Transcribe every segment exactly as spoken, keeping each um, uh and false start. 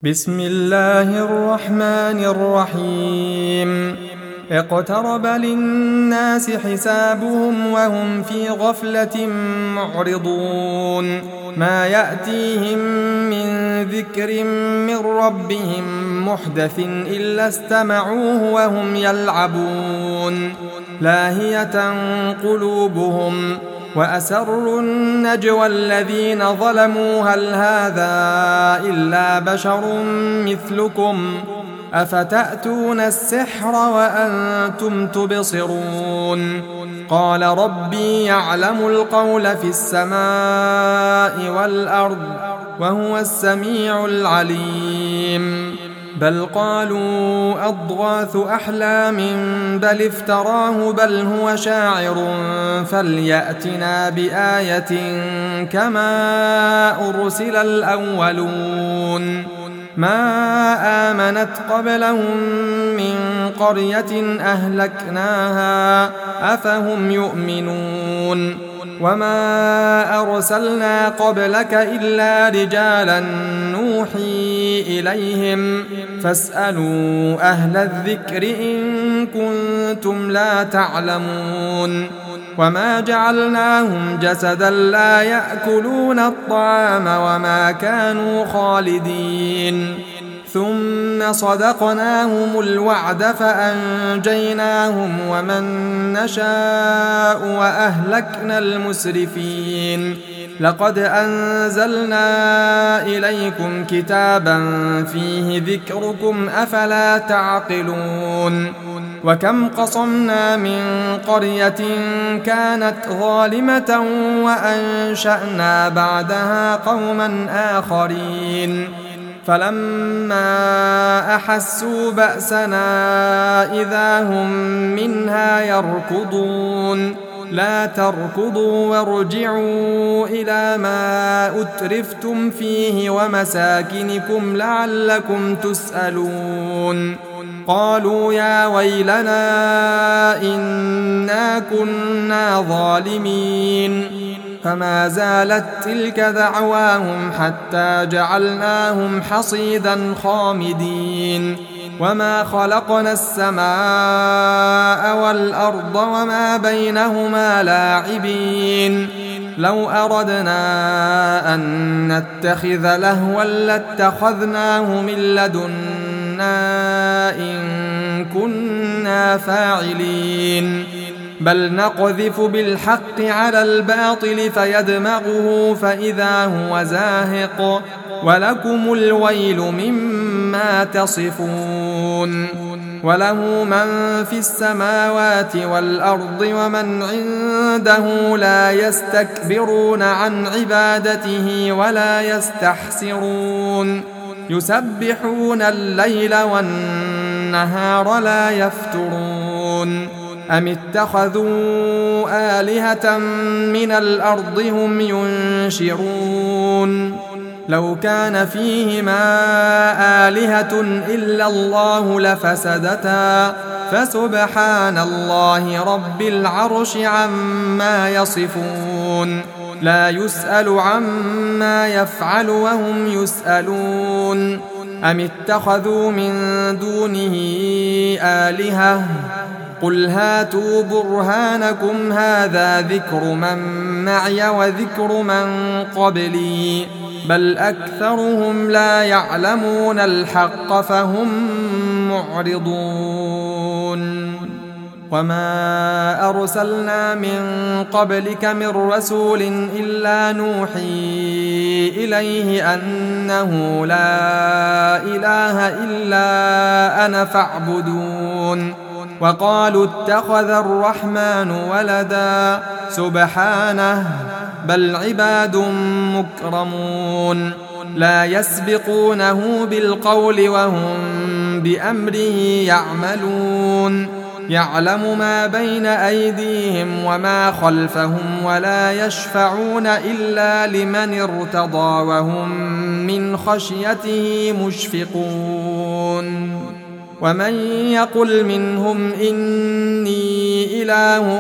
بسم الله الرحمن الرحيم اقترب للناس حسابهم وهم في غفلة معرضون ما يأتيهم من ذكر من ربهم محدث إلا استمعوه وهم يلعبون لاهية قلوبهم وأسروا النجوى الذين ظلموا هل هذا إلا بشر مثلكم أفتأتون السحر وأنتم تبصرون قال ربي يعلم القول في السماء والأرض وهو السميع العليم بل قالوا أضغاث أحلام بل افتراه بل هو شاعر فليأتنا بآية كما أرسل الأولون ما آمنت قبلهم من قرية أهلكناها أفهم يؤمنون وما أرسلنا قبلك إلا رجالا نوحي إليهم فاسألوا أهل الذكر إن كنتم لا تعلمون وما جعلناهم جسدا لا يأكلون الطعام وما كانوا خالدين ثم صدقناهم الوعد فأنجيناهم ومن نشاء وأهلكنا المسرفين لقد أنزلنا إليكم كتابا فيه ذكركم أفلا تعقلون وكم قصمنا من قرية كانت ظالمة وأنشأنا بعدها قوما آخرين فلما أحسوا بأسنا إذا هم منها يركضون لا تركضوا وارجعوا إلى ما أترفتم فيه ومساكنكم لعلكم تسألون قالوا يا ويلنا إنا كنا ظالمين فما زالت تلك دعواهم حتى جعلناهم حصيدا خامدين وما خلقنا السماء والأرض وما بينهما لاعبين لو أردنا أن نتخذ لهوا لاتخذناه من لدنا إن كنا فاعلين بل نقذف بالحق على الباطل فيدمغه فإذا هو زاهق ولكم الويل مما تصفون وله من في السماوات والأرض ومن عنده لا يستكبرون عن عبادته ولا يستحسرون يسبحون الليل والنهار لا يفترون أم اتخذوا آلهة من الأرض هم ينشرون لو كان فيهما آلهة إلا الله لفسدتا فسبحان الله رب العرش عما يصفون لا يسأل عما يفعل وهم يسألون أم اتخذوا من دونه آلهة قل هاتوا برهانكم هذا ذكر من معي وذكر من قبلي بل أكثرهم لا يعلمون الحق فهم معرضون وما أرسلنا من قبلك من رسول إلا نوحي إليه أنه لا إله إلا أنا فاعبدون وقالوا اتخذ الرحمن ولدا سبحانه بل عباد مكرمون لا يسبقونه بالقول وهم بأمره يعملون يعلم ما بين أيديهم وما خلفهم ولا يشفعون إلا لمن ارتضى وهم من خشيته مشفقون ومن يقل منهم إني إله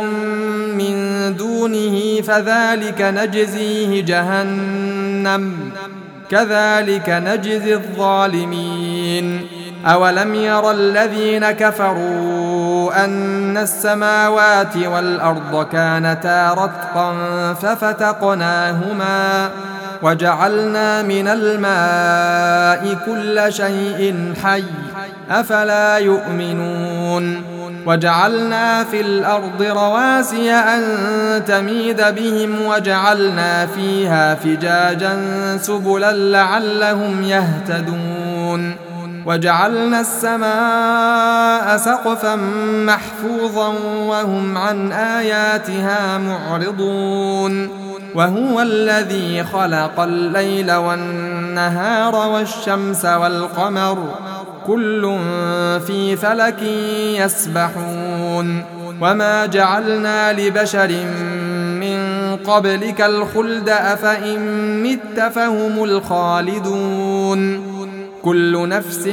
من دونه فذلك نجزيه جهنم كذلك نجزي الظالمين. أولم ير الذين كفروا أن السماوات والأرض كانتا رتقا ففتقناهما وجعلنا من الماء كل شيء حي أفلا يؤمنون. وجعلنا في الأرض رواسي أن تميد بهم وجعلنا فيها فجاجا سبلا لعلهم يهتدون. وجعلنا السماء سقفا محفوظا وهم عن آياتها معرضون. وهو الذي خلق الليل والنهار والشمس والقمر كل في فلك يسبحون. وما جعلنا لبشر من قبلك الخلد أفإن مت فهم الخالدون. كل نفس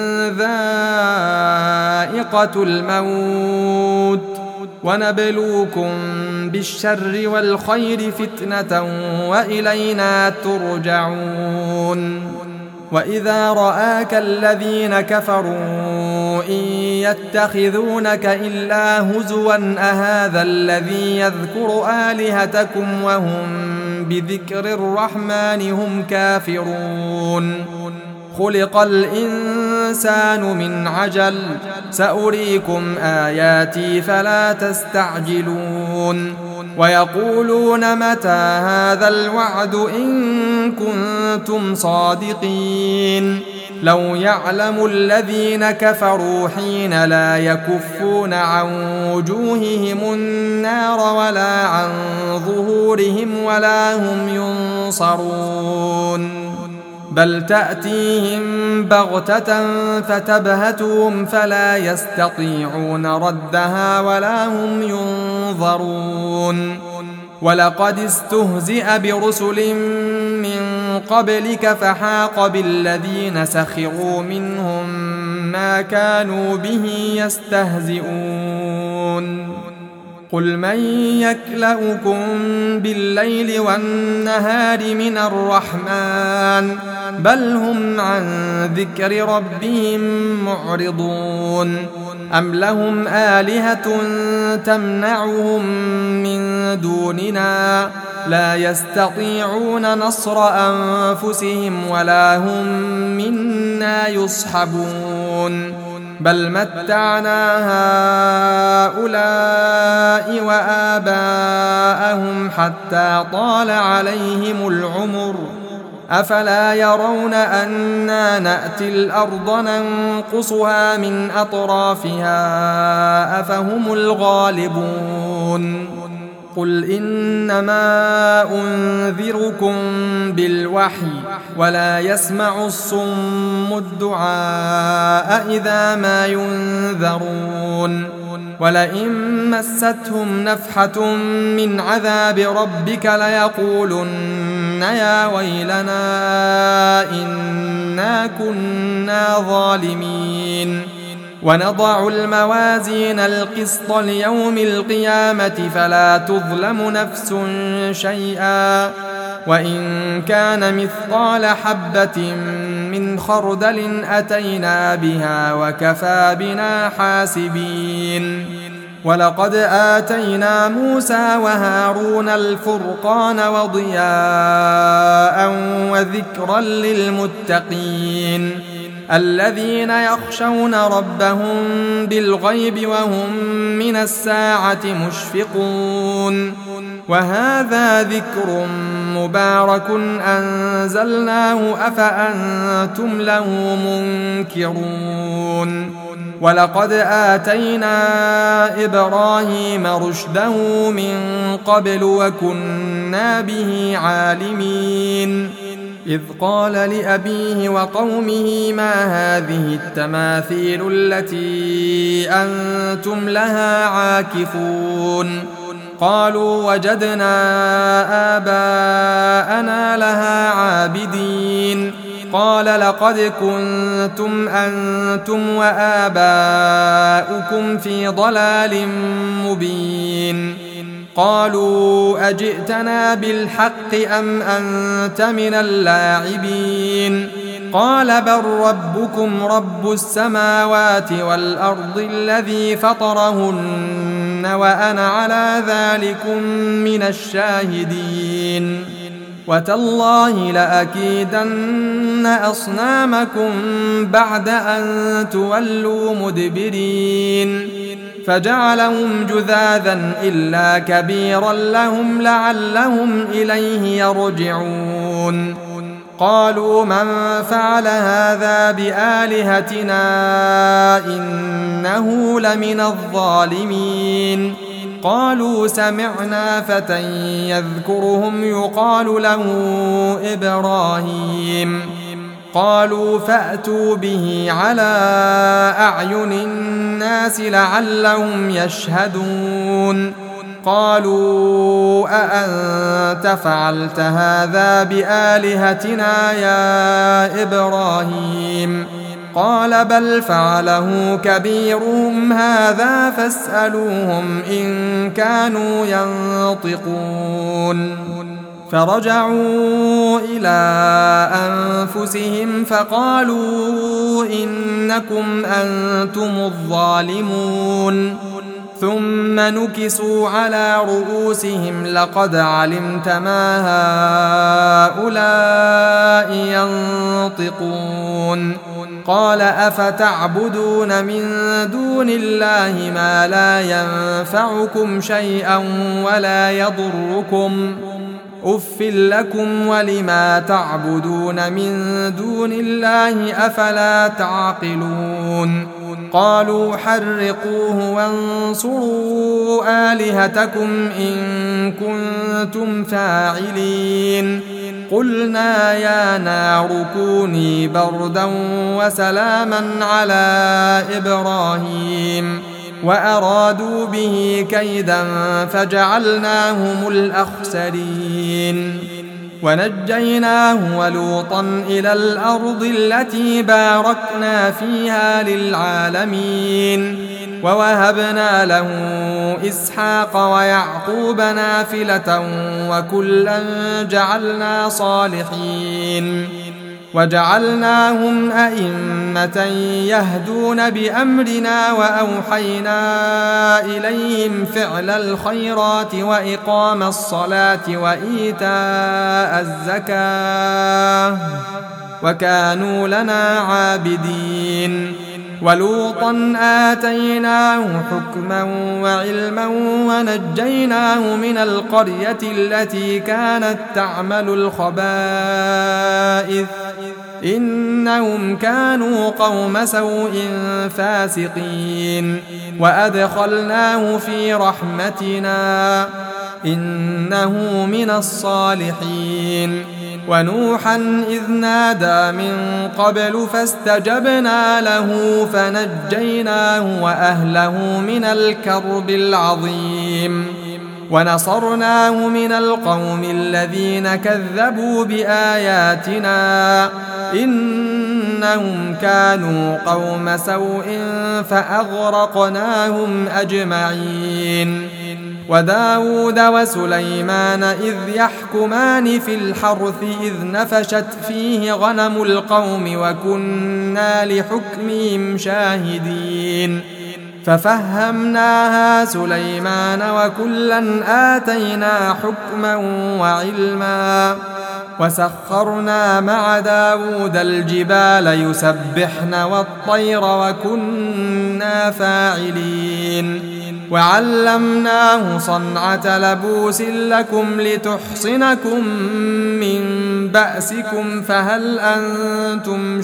ذائقة الموت ونبلوكم بالشر والخير فتنة وإلينا ترجعون. وإذا رآك الذين كفروا إن يتخذونك إلا هزوا أهذا الذي يذكر آلهتكم وهم بذكر الرحمن هم كافرون. خلق الإنسان من عجل سأريكم آياتي فلا تستعجلون. ويقولون متى هذا الوعد إن كنتم صادقين. لو يعلم الذين كفروا حين لا يكفون عن وجوههم النار ولا عن ظهورهم ولا هم ينصرون. بل تأتيهم بغتة فتبهتهم فلا يستطيعون ردها ولا هم ينظرون. ولقد استهزئ برسل من قبلك فحاق بالذين سخروا منهم ما كانوا به يستهزئون. قل من يكلؤكم بالليل والنهار من الرحمن بل هم عن ذكر ربهم معرضون. أم لهم آلهة تمنعهم من دوننا لا يستطيعون نصر أنفسهم ولا هم منا يصحبون. بل متعنا هؤلاء وآباءهم حتى طال عليهم العمر أفلا يرون أنا نأتي الأرض ننقصها من أطرافها أفهم الغالبون. قل إنما أنذركم بالوحي ولا يسمع الصم الدعاء إذا ما ينذرون. ولئن مستهم نفحة من عذاب ربك ليقولن يا ويلنا إنا كنا ظالمين. ونضع الموازين القسط ليوم القيامة فلا تظلم نفس شيئا وإن كان مثقال حبة من خردل أتينا بها وكفى بنا حاسبين. ولقد آتينا موسى وهارون الفرقان وضياء وذكرا للمتقين الذين يخشون ربهم بالغيب وهم من الساعة مشفقون. وهذا ذكر مبارك أنزلناه أفأنتم له منكرون. ولقد آتينا إبراهيم رشده من قبل وكنا به عالمين. إذ قال لأبيه وقومه ما هذه التماثيل التي أنتم لها عاكفون. قالوا وجدنا آباءنا لها عابدين. قال لقد كنتم أنتم وآباؤكم في ضلال مبين. قالوا أجئتنا بالحق أم أنت من اللاعبين قال بل ربكم رب السماوات والأرض الذي فطرهن وأنا على ذلكم من الشاهدين وتالله لأكيدن أصنامكم بعد أن تولوا مدبرين فجعلهم جذاذا إلا كبيرا لهم لعلهم إليه يرجعون قالوا من فعل هذا بآلهتنا إنه لمن الظالمين قالوا سمعنا فتى يذكرهم يقال له إبراهيم قالوا فأتوا به على أعين الناس لعلهم يشهدون قالوا أأنت فعلت هذا بآلهتنا يا إبراهيم قال بل فعله كبيرهم هذا فاسألوهم إن كانوا ينطقون فرجعوا إلى أنفسهم فقالوا إنكم أنتم الظالمون ثم نكسوا على رؤوسهم لقد علمت ما هؤلاء ينطقون قال أفتعبدون من دون الله ما لا ينفعكم شيئا ولا يضركم أف لكم ولما تعبدون من دون الله أفلا تعقلون قالوا حرقوه وانصروا آلهتكم إن كنتم فاعلين قلنا يا نار كوني بردا وسلاما على إبراهيم وأرادوا به كيدا فجعلناهم الأخسرين ونجيناه ولوطا إلى الأرض التي باركنا فيها للعالمين ووهبنا له إسحاق ويعقوب نافلة وكلا جعلنا صالحين وجعلناهم أئمة يهدون بأمرنا وأوحينا إليهم فعل الخيرات وإقام الصلاة وإيتاء الزكاة وكانوا لنا عابدين ولوطا آتيناه حكما وعلما ونجيناه من القرية التي كانت تعمل الخبائث إنهم كانوا قوم سوء فاسقين وأدخلناه في رحمتنا إنه من الصالحين ونوحا إذ نادى من قبل فاستجبنا له فنجيناه وأهله من الكرب العظيم ونصرناه من القوم الذين كذبوا بآياتنا إنهم كانوا قوم سوء فأغرقناهم أجمعين وداود وسليمان إذ يحكمان في الحرث إذ نفشت فيه غنم القوم وكنا لحكمهم شاهدين ففهمناها سليمان وكلا آتينا حكما وعلما وسخرنا مع داود الجبال يسبحن والطير وكنا فاعلين وعلمناه صنعة لبوس لكم لتحصنكم من بأسكم فهل أنتم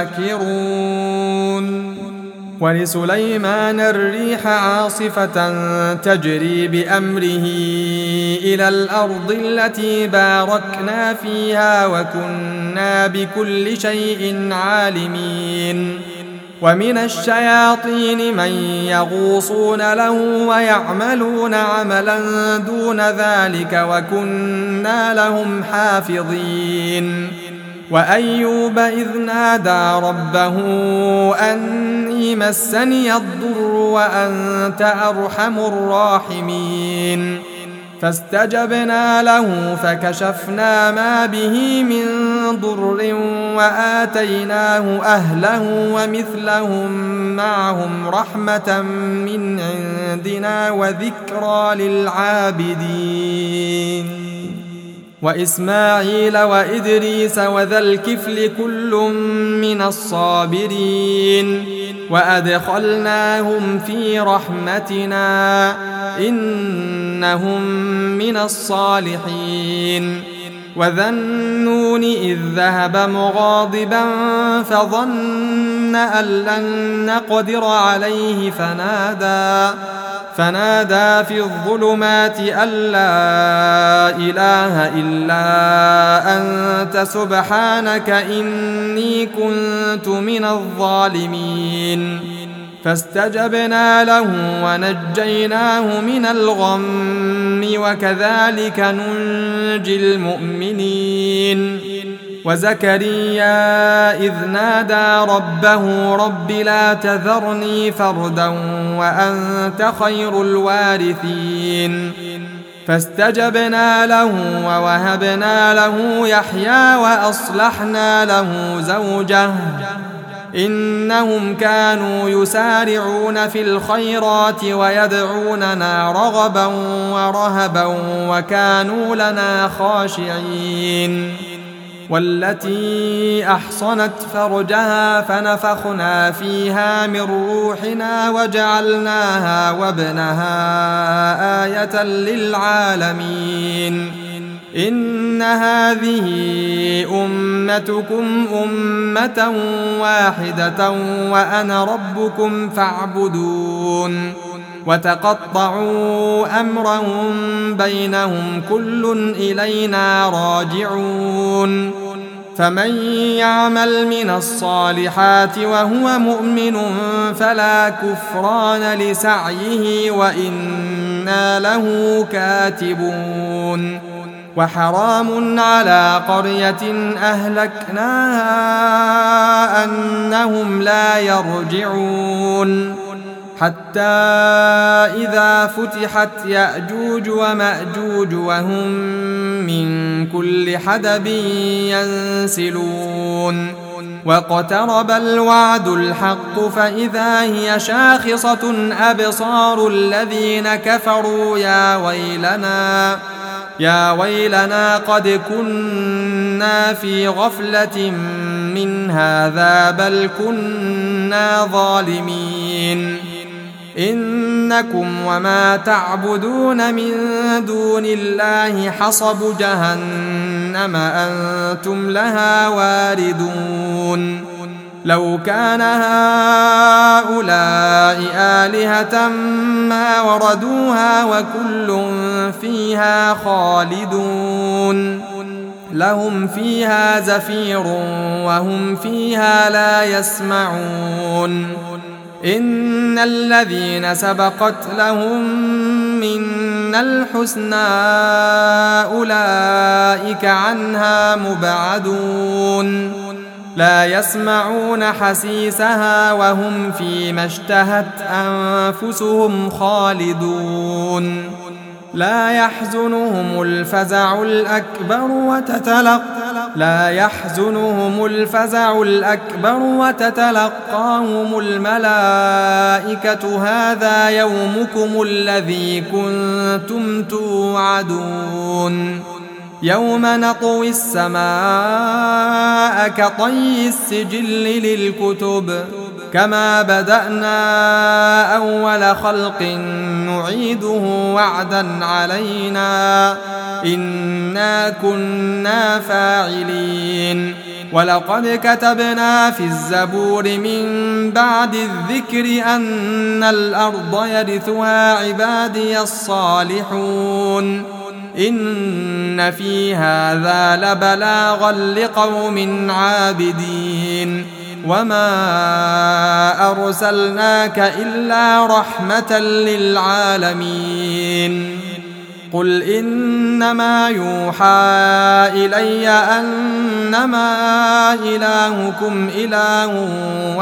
شاكرون ولسليمان الريح عاصفة تجري بأمره إلى الأرض التي باركنا فيها وكنا بكل شيء عالمين ومن الشياطين من يغوصون له ويعملون عملا دون ذلك وكنا لهم حافظين وأيوب إذ نادى ربه أني مسني الضر وأنت أرحم الراحمين فاستجبنا له فكشفنا ما به من ضر وآتيناه أهله ومثلهم معهم رحمة من عندنا وذكرى للعابدين وإسماعيل وإدريس وذا الكفل كل من الصابرين وأدخلناهم في رحمتنا إنهم من الصالحين وذا النون إذ ذهب مغاضبا فظن أن لن نقدر عليه فنادى فنادى في الظلمات أن لا إله إلا أنت سبحانك إني كنت من الظالمين فاستجبنا له ونجيناه من الغم وكذلك ننجي المؤمنين وزكريا إذ نادى ربه رب لا تذرني فردا وأنت خير الوارثين فاستجبنا له ووهبنا له يحيى وأصلحنا له زوجه إنهم كانوا يسارعون في الخيرات ويدعوننا رغبا ورهبا وكانوا لنا خاشعين والتي أحصنت فرجها فنفخنا فيها من روحنا وجعلناها وابنها آية للعالمين إن هذه أمتكم أمة واحدة وأنا ربكم فاعبدون وتقطعوا أمرهم بينهم كل إلينا راجعون فمن يعمل من الصالحات وهو مؤمن فلا كفران لسعيه وإنا له كاتبون وحرام على قرية أهلكناها أنهم لا يرجعون حتى إذا فتحت يأجوج ومأجوج وهم من كل حدب ينسلون واقترب الوعد الحق فإذا هي شاخصة أبصار الذين كفروا يا ويلنا يا ويلنا قد كنا في غفلة من هذا بل كنا ظالمين إنكم وما تعبدون من دون الله حصب جهنم أنتم لها واردون لو كان هؤلاء آلهة ما وردوها وكل فيها خالدون لهم فيها زفير وهم فيها لا يسمعون إن الذين سبقت لهم منا الحسنى أولئك عنها مبعدون لا يسمعون حسيسها وهم فيما اشتهت أنفسهم خالدون لا يحزنهم الفزع الأكبر وتتلق لا يحزنهم الفزع الأكبر وتتلقاهم الملائكة هذا يومكم الذي كنتم توعدون يوم نطوي السماء كطي السجل للكتب كما بدأنا أول خلق نعيده وعدا علينا إنا كنا فاعلين ولقد كتبنا في الزبور من بعد الذكر أن الأرض يرثها عبادي الصالحون إن في هذا لبلاغا لقوم عابدين وما أرسلناك إلا رحمة للعالمين قل إنما يوحى إلي أنما إلهكم إله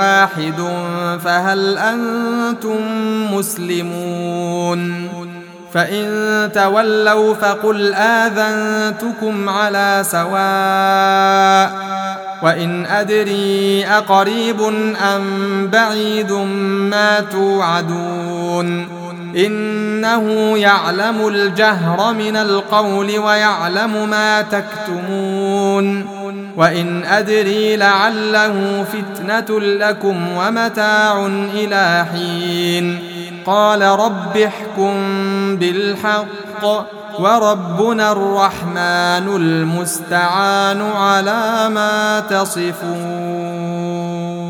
واحد فهل أنتم مسلمون فإن تولوا فقل آذنتكم على سواء وإن أدري أقريب أم بعيد ما توعدون إنه يعلم الجهر من القول ويعلم ما تكتمون وإن أدري لعله فتنة لكم ومتاع إلى حين قال رب احكم بالحق وربنا الرحمن المستعان على ما تصفون.